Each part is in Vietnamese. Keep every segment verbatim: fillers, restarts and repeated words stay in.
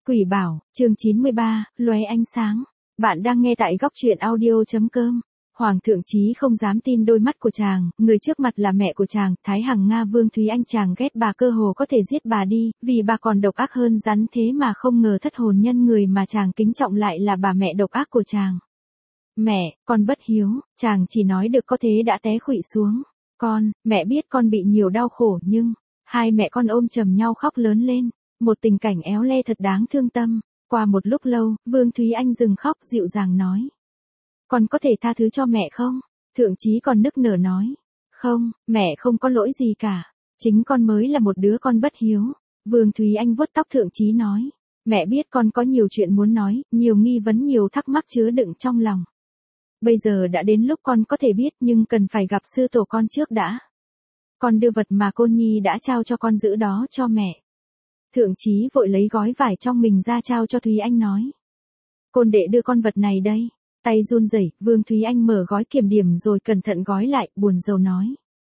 Quỷ Bảo, chương chín mươi ba, lóe ánh sáng. Bạn đang nghe tại góc truyện audio chấm com. Hoàng thượng Chí không dám tin đôi mắt của chàng, người trước mặt là mẹ của chàng, Thái Hằng Nga Vương Thúy Anh, chàng ghét bà cơ hồ có thể giết bà đi, vì bà còn độc ác hơn rắn, thế mà không ngờ thất hồn nhân người mà chàng kính trọng lại là bà mẹ độc ác của chàng. Mẹ, con bất hiếu, chàng chỉ nói được có thế đã té khuỵu xuống. Con, mẹ biết con bị nhiều đau khổ nhưng, hai mẹ con ôm chầm nhau khóc lớn lên. Một tình cảnh éo le thật đáng thương tâm. Qua một lúc lâu, Vương Thúy Anh dừng khóc, dịu dàng nói. Con có thể tha thứ cho mẹ không? Thượng Chí còn nức nở nói. Không, mẹ không có lỗi gì cả. Chính con mới là một đứa con bất hiếu. Vương Thúy Anh vuốt tóc Thượng Chí nói. Mẹ biết con có nhiều chuyện muốn nói, nhiều nghi vấn, nhiều thắc mắc chứa đựng trong lòng. Bây giờ đã đến lúc con có thể biết, nhưng cần phải gặp sư tổ con trước đã. Con đưa vật mà Côn Nhi đã trao cho con giữ đó cho mẹ. Thượng Chí vội lấy gói vải trong mình ra trao cho Thúy Anh nói. Côn đệ đưa con vật này đây. Tay run rẩy, Vương Thúy Anh mở gói kiểm điểm rồi cẩn thận gói lại, buồn rầu nói.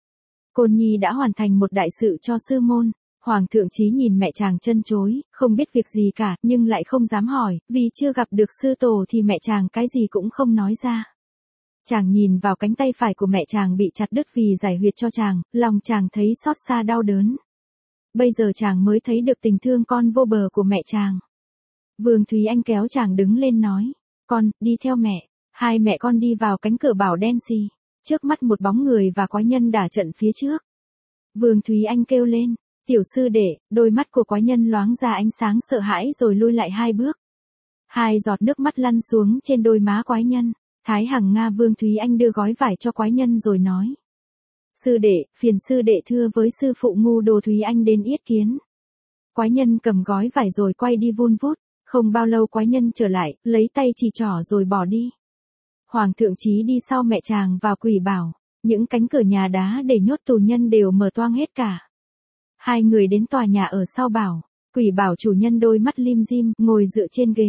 Côn Nhi đã hoàn thành một đại sự cho sư môn. Hoàng thượng Chí nhìn mẹ chàng chân chối, không biết việc gì cả, nhưng lại không dám hỏi, vì chưa gặp được sư tổ thì mẹ chàng cái gì cũng không nói ra. Chàng nhìn vào cánh tay phải của mẹ chàng bị chặt đứt vì giải huyệt cho chàng, lòng chàng thấy xót xa đau đớn. Bây giờ chàng mới thấy được tình thương con vô bờ của mẹ chàng. Vương Thúy Anh kéo chàng đứng lên nói. Con, đi theo mẹ. Hai mẹ con đi vào cánh cửa bảo đen xì. Trước mắt một bóng người và quái nhân đả trận phía trước. Vương Thúy Anh kêu lên. Tiểu sư đệ, đôi mắt của quái nhân loáng ra ánh sáng sợ hãi rồi lui lại hai bước. Hai giọt nước mắt lăn xuống trên đôi má quái nhân. Thái Hằng Nga Vương Thúy Anh đưa gói vải cho quái nhân rồi nói. Sư đệ, phiền sư đệ thưa với sư phụ ngu đồ Thúy Anh đến yết kiến. Quái nhân cầm gói vải rồi quay đi vun vút, không bao lâu quái nhân trở lại, lấy tay chỉ trỏ rồi bỏ đi. Hoàng thượng Chí đi sau mẹ chàng vào Quỷ Bảo, những cánh cửa nhà đá để nhốt tù nhân đều mở toang hết cả. Hai người đến tòa nhà ở sau bảo, Quỷ Bảo chủ nhân đôi mắt lim dim, ngồi dựa trên ghế.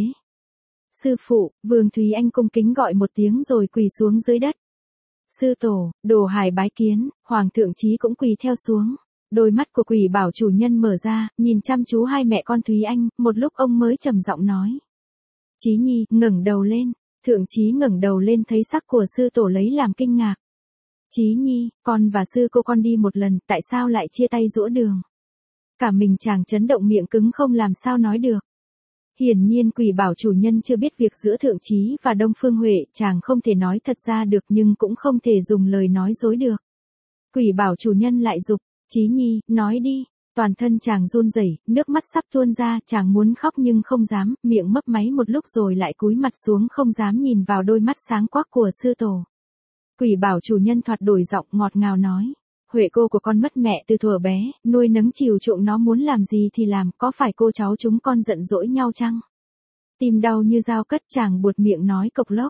Sư phụ, Vương Thúy Anh cung kính gọi một tiếng rồi quỳ xuống dưới đất. Sư tổ, đồ hài bái kiến, Hoàng thượng Chí cũng quỳ theo xuống. Đôi mắt của Quỷ Bảo chủ nhân mở ra, nhìn chăm chú hai mẹ con Thúy Anh, một lúc ông mới trầm giọng nói. Chí Nhi, ngẩng đầu lên. Thượng Chí ngẩng đầu lên thấy sắc của sư tổ lấy làm kinh ngạc. Chí Nhi, con và sư cô con đi một lần, tại sao lại chia tay giữa đường? Cả mình chàng chấn động, miệng cứng không làm sao nói được. Hiển nhiên Quỷ Bảo chủ nhân chưa biết việc giữa Thượng Chí và Đông Phương Huệ, chàng không thể nói thật ra được nhưng cũng không thể dùng lời nói dối được. Quỷ Bảo chủ nhân lại giục, Chí Nhi, nói đi. Toàn thân chàng run rẩy, nước mắt sắp tuôn ra, chàng muốn khóc nhưng không dám, miệng mấp máy một lúc rồi lại cúi mặt xuống không dám nhìn vào đôi mắt sáng quắc của sư tổ. Quỷ Bảo chủ nhân thoạt đổi giọng ngọt ngào nói. Huệ cô của con mất mẹ từ thuở bé, nuôi nấng chiều chuộng nó, muốn làm gì thì làm, có phải cô cháu chúng con giận dỗi nhau chăng? Tim đau như dao cất, chàng buột miệng nói cộc lốc.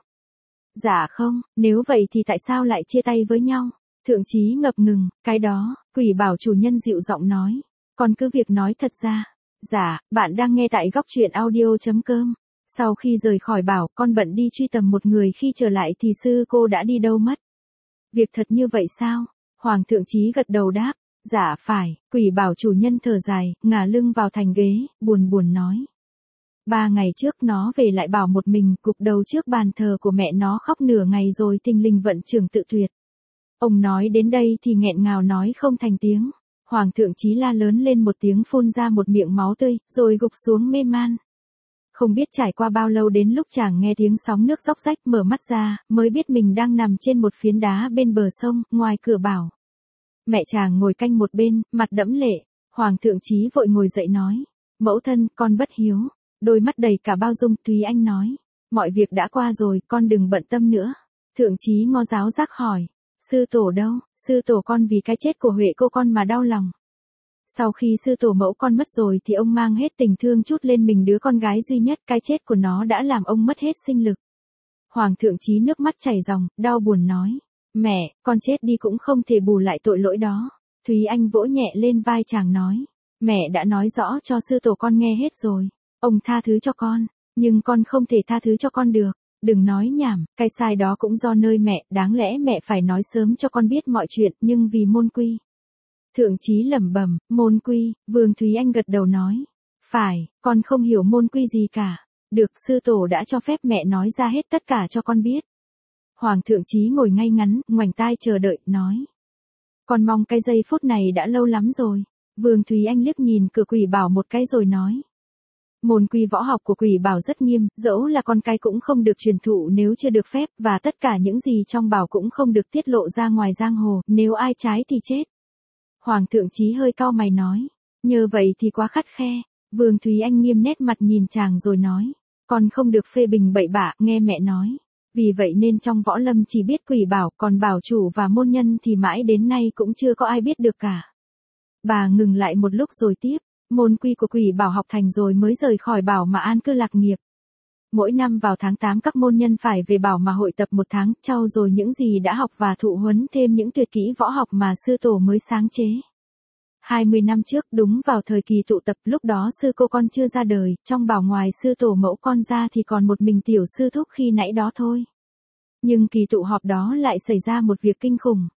Dạ không, nếu vậy thì tại sao lại chia tay với nhau? Thượng Chí ngập ngừng, cái đó, Quỷ Bảo chủ nhân dịu giọng nói. Con cứ việc nói thật ra. Dạ, bạn đang nghe tại góc truyện audio chấm com. Sau khi rời khỏi bảo, con bận đi truy tầm một người, khi trở lại thì sư cô đã đi đâu mất. Việc thật như vậy sao? Hoàng thượng Chí gật đầu đáp. Dạ phải, Quỷ Bảo chủ nhân thở dài, ngả lưng vào thành ghế, buồn buồn nói. Ba ngày trước nó về lại bảo một mình, gục đầu trước bàn thờ của mẹ nó khóc nửa ngày rồi thình lình vận trưởng tự tuyệt. Ông nói đến đây thì nghẹn ngào nói không thành tiếng. Hoàng thượng Chí la lớn lên một tiếng, phun ra một miệng máu tươi, rồi gục xuống mê man. Không biết trải qua bao lâu, đến lúc chàng nghe tiếng sóng nước róc rách, mở mắt ra, mới biết mình đang nằm trên một phiến đá bên bờ sông, ngoài cửa bảo. Mẹ chàng ngồi canh một bên, mặt đẫm lệ. Hoàng thượng Chí vội ngồi dậy nói. Mẫu thân, con bất hiếu. Đôi mắt đầy cả bao dung, Thúy Anh nói. Mọi việc đã qua rồi, con đừng bận tâm nữa. Thượng Chí ngó giáo giác hỏi. Sư tổ đâu? Sư tổ con vì cái chết của Huệ cô con mà đau lòng. Sau khi sư tổ mẫu con mất rồi thì ông mang hết tình thương trút lên mình đứa con gái duy nhất, cái chết của nó đã làm ông mất hết sinh lực. Hoàng thượng Chí nước mắt chảy ròng, đau buồn nói. Mẹ, con chết đi cũng không thể bù lại tội lỗi đó. Thúy Anh vỗ nhẹ lên vai chàng nói. Mẹ đã nói rõ cho sư tổ con nghe hết rồi. Ông tha thứ cho con, nhưng con không thể tha thứ cho con được. Đừng nói nhảm, cái sai đó cũng do nơi mẹ, đáng lẽ mẹ phải nói sớm cho con biết mọi chuyện, nhưng vì môn quy. Thượng Chí lẩm bẩm, môn quy, Vương Thúy Anh gật đầu nói. Phải, con không hiểu môn quy gì cả. Được, sư tổ đã cho phép mẹ nói ra hết tất cả cho con biết. Hoàng thượng chí ngồi ngay ngắn, ngoảnh tai chờ đợi, nói. Con mong cái giây phút này đã lâu lắm rồi. Vương Thúy Anh liếc nhìn cửa Quỷ Bảo một cái rồi nói. Môn quy võ học của Quỷ Bảo rất nghiêm, dẫu là con cái cũng không được truyền thụ nếu chưa được phép, và tất cả những gì trong bảo cũng không được tiết lộ ra ngoài giang hồ, nếu ai trái thì chết. Hoàng thượng chí hơi cau mày nói. Nhờ vậy thì quá khắt khe. Vương Thúy Anh nghiêm nét mặt nhìn chàng rồi nói. Con không được phê bình bậy bạ, nghe mẹ nói. Vì vậy nên trong võ lâm chỉ biết Quỷ Bảo, còn bảo chủ và môn nhân thì mãi đến nay cũng chưa có ai biết được cả. Bà ngừng lại một lúc rồi tiếp. Môn quy của Quỷ Bảo học thành rồi mới rời khỏi bảo mà an cư lạc nghiệp. Mỗi năm vào tháng tám các môn nhân phải về bảo mà hội tập một tháng, trau dồi những gì đã học và thụ huấn thêm những tuyệt kỹ võ học mà sư tổ mới sáng chế. hai mươi năm trước, đúng vào thời kỳ tụ tập, lúc đó sư cô con chưa ra đời, trong bảo ngoài sư tổ mẫu con ra thì còn một mình tiểu sư thúc khi nãy đó thôi. Nhưng kỳ tụ họp đó lại xảy ra một việc kinh khủng.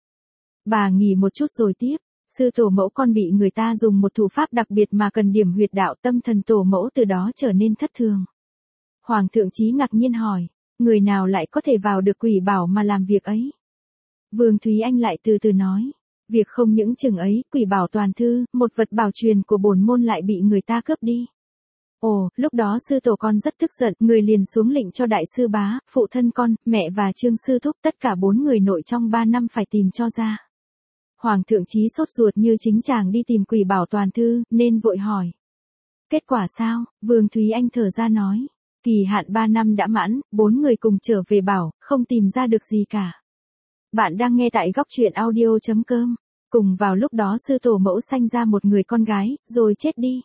Bà nghỉ một chút rồi tiếp. Sư tổ mẫu con bị người ta dùng một thủ pháp đặc biệt mà cần điểm huyệt đạo, tâm thần tổ mẫu từ đó trở nên thất thường. Hoàng thượng chí ngạc nhiên hỏi, người nào lại có thể vào được Quỷ Bảo mà làm việc ấy? Vương Thúy Anh lại từ từ nói, việc không những chừng ấy, Quỷ Bảo toàn thư, một vật bảo truyền của bổn môn lại bị người ta cướp đi. Ồ, lúc đó sư tổ con rất tức giận, người liền xuống lệnh cho đại sư bá, phụ thân con, mẹ và Trương sư thúc, tất cả bốn người nội trong ba năm phải tìm cho ra. Hoàng thượng chí sốt ruột như chính chàng đi tìm Quỷ Bảo toàn thư, nên vội hỏi. Kết quả sao? Vương Thúy Anh thở ra nói. Kỳ hạn ba năm đã mãn, bốn người cùng trở về bảo, không tìm ra được gì cả. Bạn đang nghe tại góc truyện audio chấm com. Cùng vào lúc đó sư tổ mẫu sanh ra một người con gái, rồi chết đi.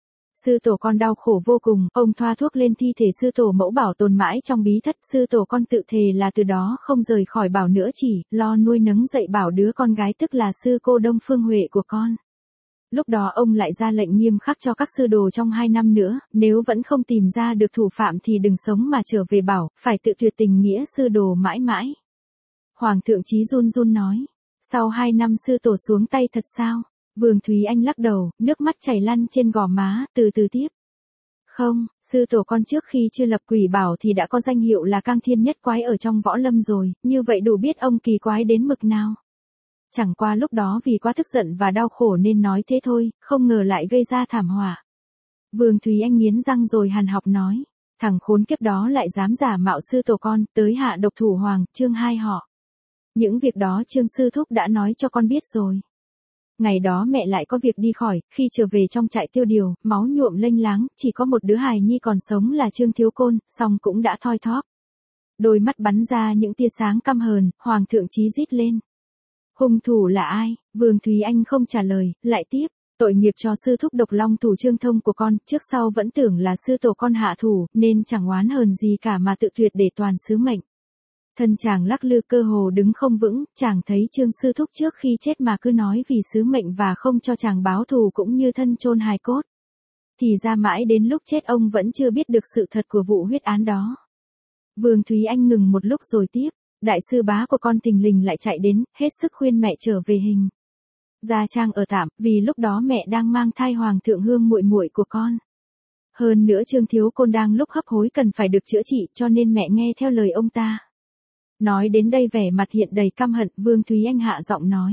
Sư tổ con đau khổ vô cùng, ông thoa thuốc lên thi thể sư tổ mẫu bảo tồn mãi trong bí thất, sư tổ con tự thề là từ đó không rời khỏi bảo nữa, chỉ lo nuôi nấng dạy bảo đứa con gái tức là sư cô Đông Phương Huệ của con. Lúc đó ông lại ra lệnh nghiêm khắc cho các sư đồ trong hai năm nữa, nếu vẫn không tìm ra được thủ phạm thì đừng sống mà trở về bảo, phải tự tuyệt tình nghĩa sư đồ mãi mãi. Hoàng thượng chí run run nói, sau hai năm sư tổ xuống tay thật sao? Vương Thúy Anh lắc đầu, nước mắt chảy lăn trên gò má, từ từ tiếp. Không, sư tổ con trước khi chưa lập Quỷ Bảo thì đã có danh hiệu là Cang Thiên Nhất Quái ở trong võ lâm rồi, như vậy đủ biết ông kỳ quái đến mực nào. Chẳng qua lúc đó vì quá tức giận và đau khổ nên nói thế thôi, không ngờ lại gây ra thảm họa. Vương Thúy Anh nghiến răng rồi hằn học nói, thằng khốn kiếp đó lại dám giả mạo sư tổ con, tới hạ độc thủ Hoàng, Trương hai họ. Những việc đó Trương sư thúc đã nói cho con biết rồi. Ngày đó mẹ lại có việc đi khỏi, khi trở về trong trại tiêu điều, máu nhuộm lênh láng, chỉ có một đứa hài nhi còn sống là Trương Thiếu Côn, song cũng đã thoi thóp. Đôi mắt bắn ra những tia sáng căm hờn, Hoàng thượng chí rít lên. Hung thủ là ai? Vương Thúy Anh không trả lời, lại tiếp. Tội nghiệp cho sư thúc độc long thủ Trương Thông của con, trước sau vẫn tưởng là sư tổ con hạ thủ, nên chẳng oán hờn gì cả mà tự tuyệt để toàn sứ mệnh. Thân chàng lắc lư cơ hồ đứng không vững, chàng thấy Trương sư thúc trước khi chết mà cứ nói vì sứ mệnh và không cho chàng báo thù cũng như thân chôn hài cốt. Thì ra mãi đến lúc chết ông vẫn chưa biết được sự thật của vụ huyết án đó. Vương Thúy Anh ngừng một lúc rồi tiếp. Đại sư bá của con tình lình lại chạy đến, hết sức khuyên mẹ trở về hình. Gia trang ở tạm, vì lúc đó mẹ đang mang thai Hoàng thượng Hương muội muội của con. Hơn nữa Trương Thiếu Côn đang lúc hấp hối cần phải được chữa trị, cho nên mẹ nghe theo lời ông ta. Nói đến đây vẻ mặt hiện đầy căm hận, Vương Thúy Anh hạ giọng nói.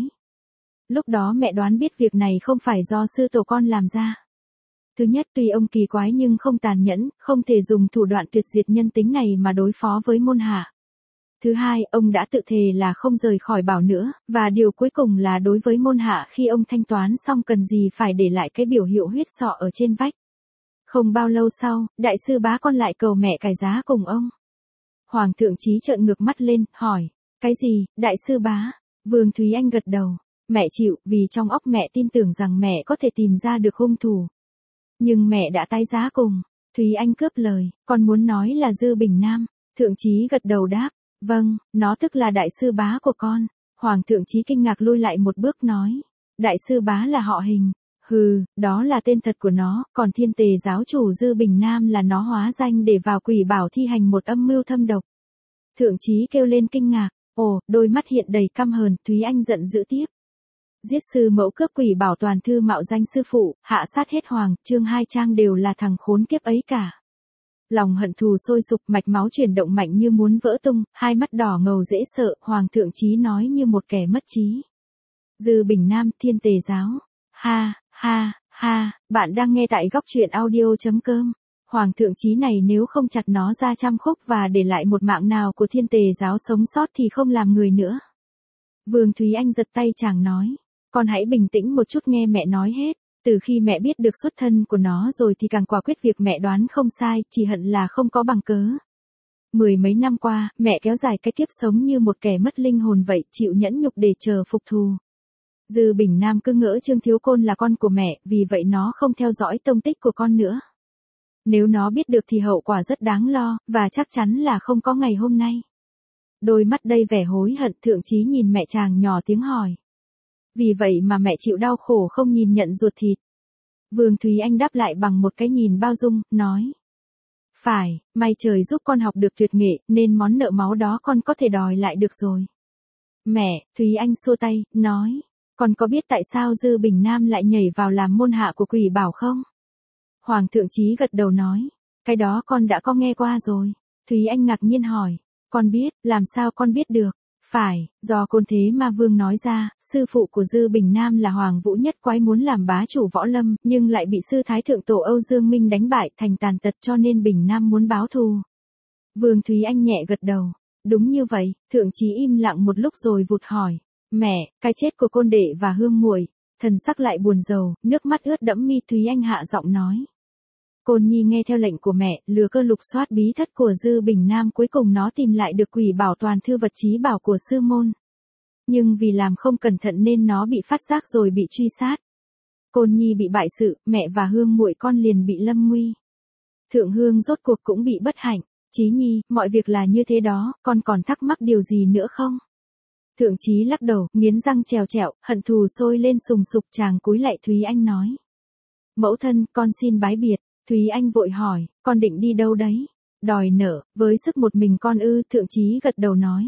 Lúc đó mẹ đoán biết việc này không phải do sư tổ con làm ra. Thứ nhất, tuy ông kỳ quái nhưng không tàn nhẫn, không thể dùng thủ đoạn tuyệt diệt nhân tính này mà đối phó với môn hạ. Thứ hai, ông đã tự thề là không rời khỏi bảo nữa, và điều cuối cùng là đối với môn hạ khi ông thanh toán xong cần gì phải để lại cái biểu hiệu huyết sọ ở trên vách. Không bao lâu sau, đại sư bá con lại cầu mẹ cải giá cùng ông. Hoàng thượng chí trợn ngược mắt lên, hỏi, cái gì, đại sư bá? Vương Thúy Anh gật đầu, mẹ chịu, vì trong óc mẹ tin tưởng rằng mẹ có thể tìm ra được hung thủ. Nhưng mẹ đã tái giá cùng. Thúy Anh cướp lời, con muốn nói là Dư Bình Nam. Thượng chí gật đầu đáp. Vâng, nó tức là đại sư bá của con. Hoàng thượng chí kinh ngạc lui lại một bước nói. Đại sư bá là họ Hình. Hừ, đó là tên thật của nó, còn Thiên Tề giáo chủ Dư Bình Nam là nó hóa danh để vào Quỷ Bảo thi hành một âm mưu thâm độc. Thượng chí kêu lên kinh ngạc. Ồ, đôi mắt hiện đầy căm hờn, Thúy Anh giận dữ tiếp. Giết sư mẫu cướp quỷ bảo toàn thư mạo danh sư phụ, hạ sát hết hoàng, chương hai trang đều là thằng khốn kiếp ấy cả. Lòng hận thù sôi sục, mạch máu chuyển động mạnh như muốn vỡ tung, hai mắt đỏ ngầu dễ sợ, Hoàng thượng Chí nói như một kẻ mất trí. Dư Bình Nam, Thiên Tề Giáo. Ha, ha, ha, bạn đang nghe tại góc truyện audio.com. Hoàng thượng Chí này nếu không chặt nó ra trăm khúc và để lại một mạng nào của Thiên Tề Giáo sống sót thì không làm người nữa. Vương Thúy Anh giật tay chàng nói, con hãy bình tĩnh một chút nghe mẹ nói hết. Từ khi mẹ biết được xuất thân của nó rồi thì càng quả quyết việc mẹ đoán không sai, chỉ hận là không có bằng cớ. Mười mấy năm qua, mẹ kéo dài cái kiếp sống như một kẻ mất linh hồn vậy, chịu nhẫn nhục để chờ phục thù. Dư Bình Nam cứ ngỡ Trương Thiếu Côn là con của mẹ, vì vậy nó không theo dõi tông tích của con nữa. Nếu nó biết được thì hậu quả rất đáng lo, và chắc chắn là không có ngày hôm nay. Đôi mắt đầy vẻ hối hận, thượng chí nhìn mẹ chàng nhỏ tiếng hỏi. Vì vậy mà mẹ chịu đau khổ không nhìn nhận ruột thịt. Vương Thúy Anh đáp lại bằng một cái nhìn bao dung, nói. Phải, may trời giúp con học được tuyệt nghệ, nên món nợ máu đó con có thể đòi lại được rồi. Mẹ, Thúy Anh xua tay, nói. Con có biết tại sao Dư Bình Nam lại nhảy vào làm môn hạ của Quỷ Bảo không? Hoàng thượng Chí gật đầu nói. Cái đó con đã có nghe qua rồi. Thúy Anh ngạc nhiên hỏi. Con biết, làm sao con biết được? Phải, do Côn Thế Ma Vương nói ra, sư phụ của Dư Bình Nam là Hoàng Vũ Nhất Quái muốn làm bá chủ võ lâm, nhưng lại bị sư thái thượng tổ Âu Dương Minh đánh bại thành tàn tật cho nên Bình Nam muốn báo thù. Vương Thúy Anh nhẹ gật đầu. Đúng như vậy, thượng chí im lặng một lúc rồi vụt hỏi. Mẹ, cái chết của Côn Đệ và Hương muội, thần sắc lại buồn rầu, nước mắt ướt đẫm mi. Thúy Anh hạ giọng nói. Côn Nhi nghe theo lệnh của mẹ, lừa cơ lục soát bí thất của Dư Bình Nam, cuối cùng nó tìm lại được Quỷ Bảo toàn thư vật chí bảo của sư môn. Nhưng vì làm không cẩn thận nên nó bị phát giác rồi bị truy sát. Côn Nhi bị bại sự, mẹ và Hương muội con liền bị lâm nguy. Thượng Hương rốt cuộc cũng bị bất hạnh. Chí Nhi, mọi việc là như thế đó, con còn thắc mắc điều gì nữa không? Thượng Chí lắc đầu, nghiến răng trèo trẹo, hận thù sôi lên sùng sục. Chàng cúi lại Thúy Anh nói. Mẫu thân, con xin bái biệt. Thúy Anh vội hỏi, con định đi đâu đấy? Đòi nợ, với sức một mình con ư? Thượng Chí gật đầu nói.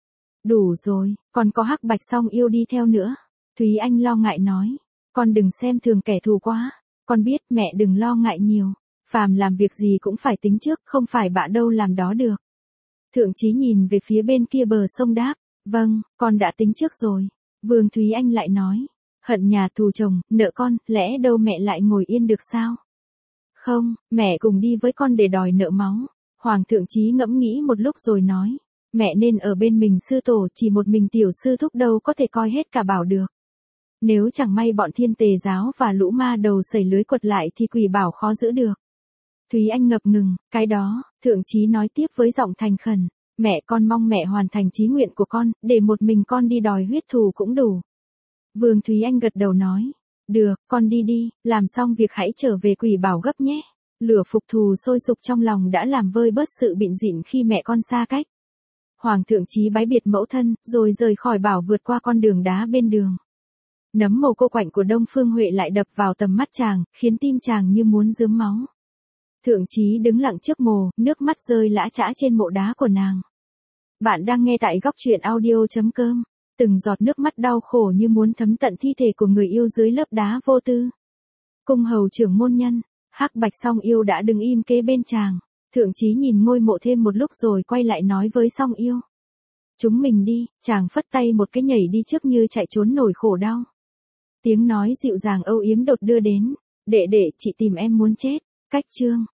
Đủ rồi, còn có Hắc Bạch Song Yêu đi theo nữa. Thúy Anh lo ngại nói, con đừng xem thường kẻ thù quá. Con biết, mẹ đừng lo ngại nhiều. Phàm làm việc gì cũng phải tính trước, không phải bạ đâu làm đó được. Thượng Chí nhìn về phía bên kia bờ sông đáp, vâng, con đã tính trước rồi. Vương Thúy Anh lại nói, hận nhà thù chồng, nợ con, lẽ đâu mẹ lại ngồi yên được sao? Không, mẹ cùng đi với con để đòi nợ máu. Hoàng thượng Chí ngẫm nghĩ một lúc rồi nói. Mẹ nên ở bên mình sư tổ, chỉ một mình tiểu sư thúc đâu có thể coi hết cả bảo được. Nếu chẳng may bọn Thiên Tề Giáo và lũ ma đầu sẩy lưới quật lại thì Quỷ Bảo khó giữ được. Thúy Anh ngập ngừng, cái đó, thượng Chí nói tiếp với giọng thành khẩn. Mẹ con mong mẹ hoàn thành chí nguyện của con, để một mình con đi đòi huyết thù cũng đủ. Vương Thúy Anh gật đầu nói. Được, con đi đi, làm xong việc hãy trở về Quỷ Bảo gấp nhé. Lửa phục thù sôi sục trong lòng đã làm vơi bớt sự bịn dịn khi mẹ con xa cách. Hoàng thượng Chí bái biệt mẫu thân, rồi rời khỏi bảo vượt qua con đường đá bên đường. Nấm mồ cô quạnh của Đông Phương Huệ lại đập vào tầm mắt chàng, khiến tim chàng như muốn rớm máu. Thượng Chí đứng lặng trước mồ, nước mắt rơi lã chã trên mộ đá của nàng. Bạn đang nghe tại góc truyện audio.com. Từng giọt nước mắt đau khổ như muốn thấm tận thi thể của người yêu dưới lớp đá vô tư. Cung hầu trưởng môn nhân, Hắc Bạch Song Yêu đã đứng im kế bên chàng. Thượng Chí nhìn ngôi mộ thêm một lúc rồi quay lại nói với Song Yêu. Chúng mình đi, chàng phất tay một cái nhảy đi trước như chạy trốn nổi khổ đau. Tiếng nói dịu dàng âu yếm đột đưa đến. Đệ đệ, chị tìm em muốn chết. Cách chương.